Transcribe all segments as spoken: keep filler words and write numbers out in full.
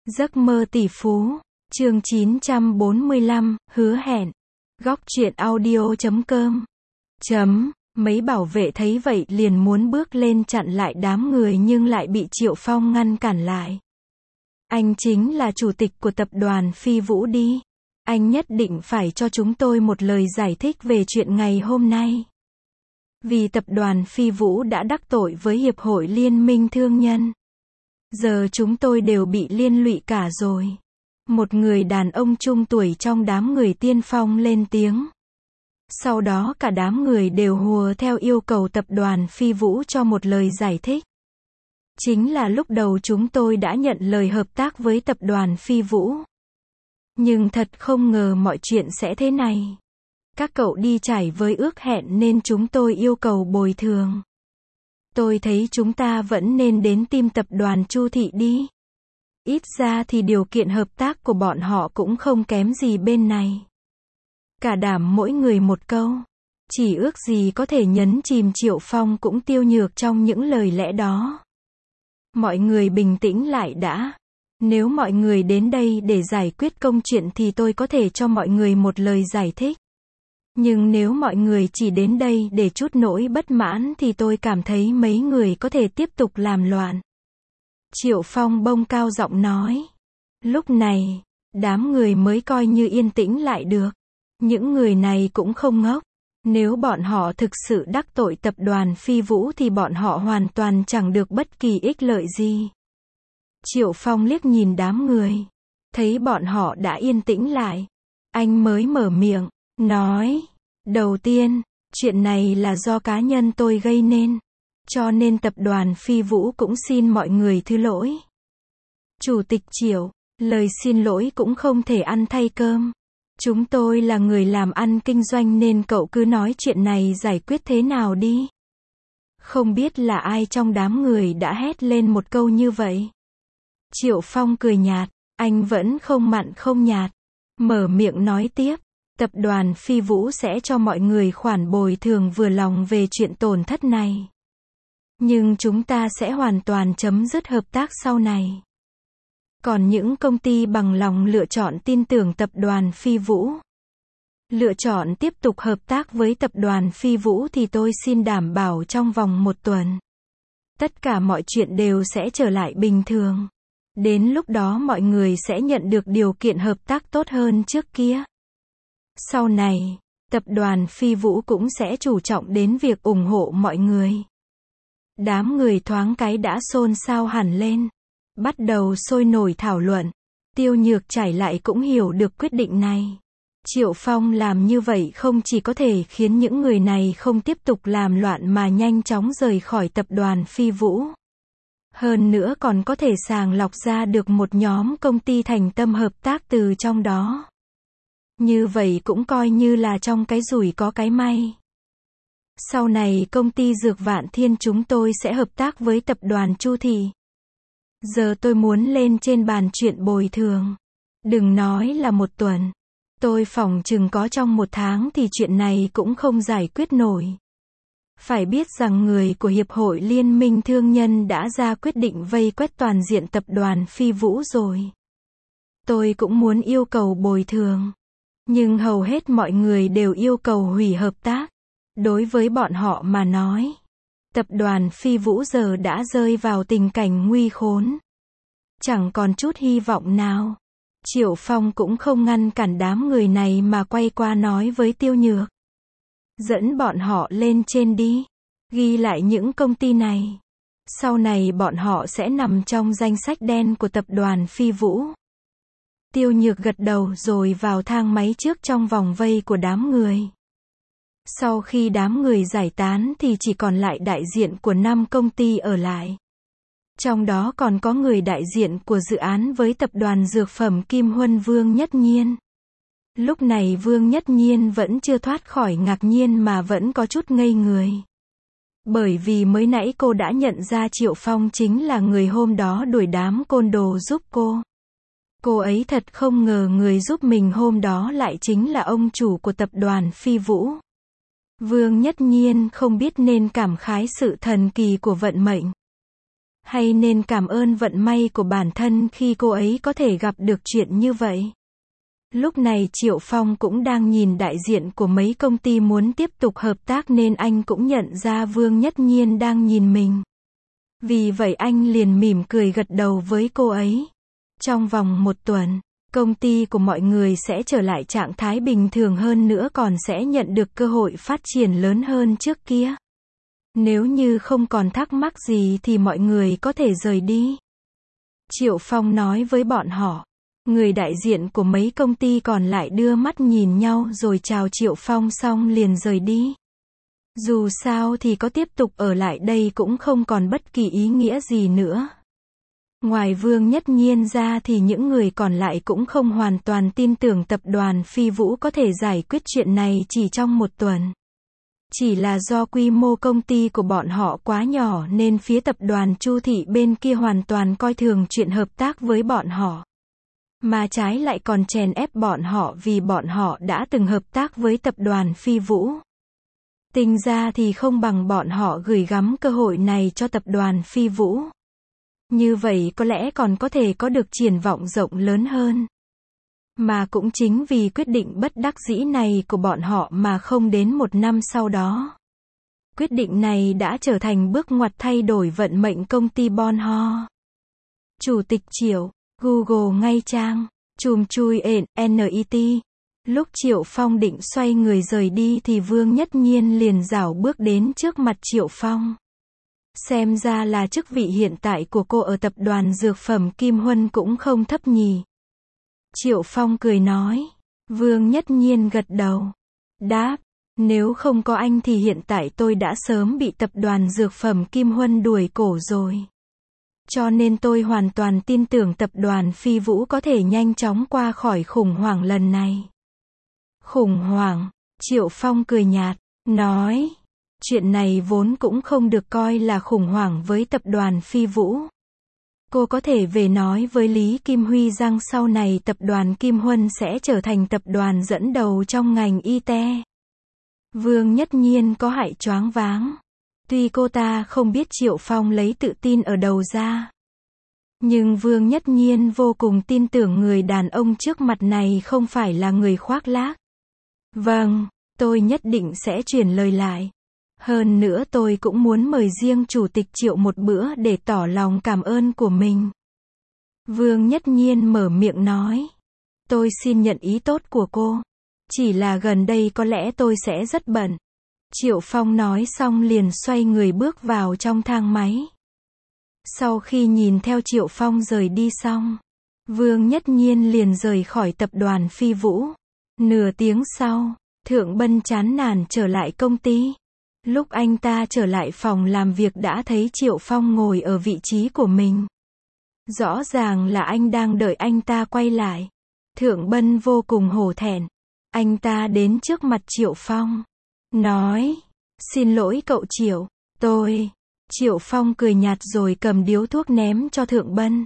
Giấc mơ tỷ phú, chương chín trăm bốn mươi lăm, hứa hẹn. Góc truyện audio chấm com. Chấm, mấy bảo vệ thấy vậy liền muốn bước lên chặn lại đám người nhưng lại bị Triệu Phong ngăn cản lại. Anh chính là chủ tịch của tập đoàn Phi Vũ đi. Anh nhất định phải cho chúng tôi một lời giải thích về chuyện ngày hôm nay. Vì tập đoàn Phi Vũ đã đắc tội với Hiệp hội Liên minh Thương nhân. Giờ chúng tôi đều bị liên lụy cả rồi. Một người đàn ông trung tuổi trong đám người tiên phong lên tiếng. Sau đó cả đám người đều hùa theo yêu cầu tập đoàn Phi Vũ cho một lời giải thích. Chính là lúc đầu chúng tôi đã nhận lời hợp tác với tập đoàn Phi Vũ. Nhưng thật không ngờ mọi chuyện sẽ thế này. Các cậu đi chảy với ước hẹn nên chúng tôi yêu cầu bồi thường. Tôi thấy chúng ta vẫn nên đến tìm tập đoàn Chu Thị đi. Ít ra thì điều kiện hợp tác của bọn họ cũng không kém gì bên này. Cả đám mỗi người một câu. Chỉ ước gì có thể nhấn chìm Triệu Phong cũng tiêu nhược trong những lời lẽ đó. Mọi người bình tĩnh lại đã. Nếu mọi người đến đây để giải quyết công chuyện thì tôi có thể cho mọi người một lời giải thích. Nhưng nếu mọi người chỉ đến đây để chút nỗi bất mãn thì tôi cảm thấy mấy người có thể tiếp tục làm loạn. Triệu Phong bông cao giọng nói. Lúc này, đám người mới coi như yên tĩnh lại được. Những người này cũng không ngốc. Nếu bọn họ thực sự đắc tội tập đoàn Phi Vũ thì bọn họ hoàn toàn chẳng được bất kỳ ích lợi gì. Triệu Phong liếc nhìn đám người. Thấy bọn họ đã yên tĩnh lại. Anh mới mở miệng, nói. Đầu tiên, chuyện này là do cá nhân tôi gây nên. Cho nên tập đoàn Phi Vũ cũng xin mọi người thứ lỗi. Chủ tịch Triệu, lời xin lỗi cũng không thể ăn thay cơm. Chúng tôi là người làm ăn kinh doanh nên cậu cứ nói chuyện này giải quyết thế nào đi. Không biết là ai trong đám người đã hét lên một câu như vậy. Triệu Phong cười nhạt, anh vẫn không mặn không nhạt. Mở miệng nói tiếp, tập đoàn Phi Vũ sẽ cho mọi người khoản bồi thường vừa lòng về chuyện tổn thất này. Nhưng chúng ta sẽ hoàn toàn chấm dứt hợp tác sau này. Còn những công ty bằng lòng lựa chọn tin tưởng tập đoàn Phi Vũ, lựa chọn tiếp tục hợp tác với tập đoàn Phi Vũ thì tôi xin đảm bảo trong vòng một tuần, tất cả mọi chuyện đều sẽ trở lại bình thường. Đến lúc đó mọi người sẽ nhận được điều kiện hợp tác tốt hơn trước kia. Sau này, tập đoàn Phi Vũ cũng sẽ chú trọng đến việc ủng hộ mọi người. Đám người thoáng cái đã xôn xao hẳn lên. Bắt đầu sôi nổi thảo luận. Tiêu Nhược Trải lại cũng hiểu được quyết định này. Triệu Phong làm như vậy không chỉ có thể khiến những người này không tiếp tục làm loạn mà nhanh chóng rời khỏi tập đoàn Phi Vũ. Hơn nữa còn có thể sàng lọc ra được một nhóm công ty thành tâm hợp tác từ trong đó. Như vậy cũng coi như là trong cái rủi có cái may. Sau này công ty Dược Vạn Thiên chúng tôi sẽ hợp tác với tập đoàn Chu Thị. Giờ tôi muốn lên trên bàn chuyện bồi thường. Đừng nói là một tuần. Tôi phỏng chừng có trong một tháng thì chuyện này cũng không giải quyết nổi. Phải biết rằng người của Hiệp hội Liên minh Thương nhân đã ra quyết định vây quét toàn diện tập đoàn Phi Vũ rồi. Tôi cũng muốn yêu cầu bồi thường. Nhưng hầu hết mọi người đều yêu cầu hủy hợp tác. Đối với bọn họ mà nói, tập đoàn Phi Vũ giờ đã rơi vào tình cảnh nguy khốn. Chẳng còn chút hy vọng nào. Triệu Phong cũng không ngăn cản đám người này mà quay qua nói với Tiêu Nhược. Dẫn bọn họ lên trên đi. Ghi lại những công ty này. Sau này bọn họ sẽ nằm trong danh sách đen của tập đoàn Phi Vũ. Tiêu Nhược gật đầu rồi vào thang máy trước trong vòng vây của đám người. Sau khi đám người giải tán thì chỉ còn lại đại diện của năm công ty ở lại. Trong đó còn có người đại diện của dự án với tập đoàn dược phẩm Kim Huân Vương Nhất Nhiên. Lúc này Vương Nhất Nhiên vẫn chưa thoát khỏi ngạc nhiên mà vẫn có chút ngây người. Bởi vì mới nãy cô đã nhận ra Triệu Phong chính là người hôm đó đuổi đám côn đồ giúp cô. Cô ấy thật không ngờ người giúp mình hôm đó lại chính là ông chủ của tập đoàn Phi Vũ. Vương Nhất Nhiên không biết nên cảm khái sự thần kỳ của vận mệnh. Hay nên cảm ơn vận may của bản thân khi cô ấy có thể gặp được chuyện như vậy? Lúc này Triệu Phong cũng đang nhìn đại diện của mấy công ty muốn tiếp tục hợp tác nên anh cũng nhận ra Vương Nhất Nhiên đang nhìn mình. Vì vậy anh liền mỉm cười gật đầu với cô ấy. Trong vòng một tuần, công ty của mọi người sẽ trở lại trạng thái bình thường hơn nữa, còn sẽ nhận được cơ hội phát triển lớn hơn trước kia. Nếu như không còn thắc mắc gì thì mọi người có thể rời đi. Triệu Phong nói với bọn họ. Người đại diện của mấy công ty còn lại đưa mắt nhìn nhau rồi chào Triệu Phong xong liền rời đi. Dù sao thì có tiếp tục ở lại đây cũng không còn bất kỳ ý nghĩa gì nữa. Ngoài Vương Nhất Nhiên ra thì những người còn lại cũng không hoàn toàn tin tưởng tập đoàn Phi Vũ có thể giải quyết chuyện này chỉ trong một tuần. Chỉ là do quy mô công ty của bọn họ quá nhỏ nên phía tập đoàn Chu Thị bên kia hoàn toàn coi thường chuyện hợp tác với bọn họ. Mà trái lại còn chèn ép bọn họ vì bọn họ đã từng hợp tác với tập đoàn Phi Vũ. Tính ra thì không bằng bọn họ gửi gắm cơ hội này cho tập đoàn Phi Vũ. Như vậy có lẽ còn có thể có được triển vọng rộng lớn hơn. Mà cũng chính vì quyết định bất đắc dĩ này của bọn họ mà không đến một năm sau đó. Quyết định này đã trở thành bước ngoặt thay đổi vận mệnh công ty Bon Ho. Chủ tịch Triệu, Google ngay trang, chùm chui en i tê. Lúc Triệu Phong định xoay người rời đi thì Vương Nhất Nhiên liền rảo bước đến trước mặt Triệu Phong. Xem ra là chức vị hiện tại của cô ở tập đoàn dược phẩm Kim Huân cũng không thấp nhỉ. Triệu Phong cười nói. Vương Nhất Nhiên gật đầu. Đáp, nếu không có anh thì hiện tại tôi đã sớm bị tập đoàn dược phẩm Kim Huân đuổi cổ rồi. Cho nên tôi hoàn toàn tin tưởng tập đoàn Phi Vũ có thể nhanh chóng qua khỏi khủng hoảng lần này. Khủng hoảng, Triệu Phong cười nhạt, nói. Chuyện này vốn cũng không được coi là khủng hoảng với tập đoàn Phi Vũ. Cô có thể về nói với Lý Kim Huy rằng sau này tập đoàn Kim Huân sẽ trở thành tập đoàn dẫn đầu trong ngành y tế. Vương Nhất Nhiên có hại choáng váng. Tuy cô ta không biết Triệu Phong lấy tự tin ở đầu ra. Nhưng Vương Nhất Nhiên vô cùng tin tưởng người đàn ông trước mặt này không phải là người khoác lác. Vâng, tôi nhất định sẽ truyền lời lại. Hơn nữa tôi cũng muốn mời riêng Chủ tịch Triệu một bữa để tỏ lòng cảm ơn của mình. Vương Nhất Nhiên mở miệng nói. Tôi xin nhận ý tốt của cô. Chỉ là gần đây có lẽ tôi sẽ rất bận. Triệu Phong nói xong liền xoay người bước vào trong thang máy. Sau khi nhìn theo Triệu Phong rời đi xong, Vương Nhất Nhiên liền rời khỏi tập đoàn Phi Vũ. Nửa tiếng sau, Thượng Bân chán nản trở lại công ty. Lúc anh ta trở lại phòng làm việc đã thấy Triệu Phong ngồi ở vị trí của mình. Rõ ràng là anh đang đợi anh ta quay lại. Thượng Bân vô cùng hổ thẹn. Anh ta đến trước mặt Triệu Phong. Nói, xin lỗi cậu Triệu, tôi. Triệu Phong cười nhạt rồi cầm điếu thuốc ném cho Thượng Bân.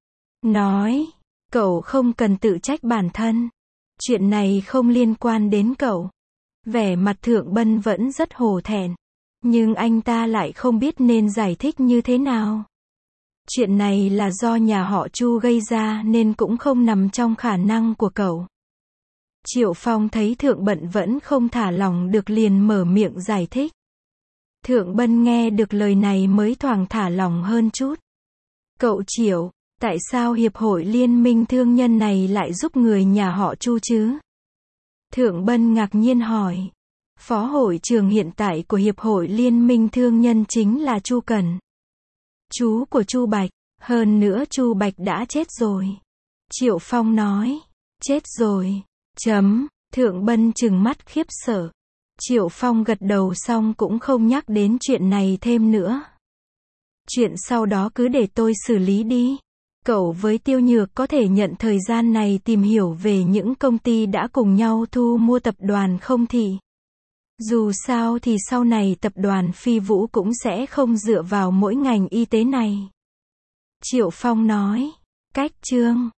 Nói, cậu không cần tự trách bản thân. Chuyện này không liên quan đến cậu. Vẻ mặt Thượng Bân vẫn rất hổ thẹn. Nhưng anh ta lại không biết nên giải thích như thế nào. Chuyện này là do nhà họ Chu gây ra nên cũng không nằm trong khả năng của cậu. Triệu Phong thấy Thượng Bân vẫn không thả lòng được liền mở miệng giải thích. Thượng Bân nghe được lời này mới thoáng thả lòng hơn chút. Cậu Triệu, tại sao Hiệp hội Liên minh Thương nhân này lại giúp người nhà họ Chu chứ? Thượng Bân ngạc nhiên hỏi. Phó hội trưởng hiện tại của Hiệp hội Liên minh Thương nhân chính là Chu Cần. Chú của Chu Bạch, hơn nữa Chu Bạch đã chết rồi. Triệu Phong nói. Chết rồi. Chấm, Thượng Bân trừng mắt khiếp sợ. Triệu Phong gật đầu xong cũng không nhắc đến chuyện này thêm nữa. Chuyện sau đó cứ để tôi xử lý đi. Cậu với Tiêu Nhược có thể nhận thời gian này tìm hiểu về những công ty đã cùng nhau thu mua tập đoàn Không Thị. Dù sao thì sau này tập đoàn Phi Vũ cũng sẽ không dựa vào mỗi ngành y tế này. Triệu Phong nói. Cách chương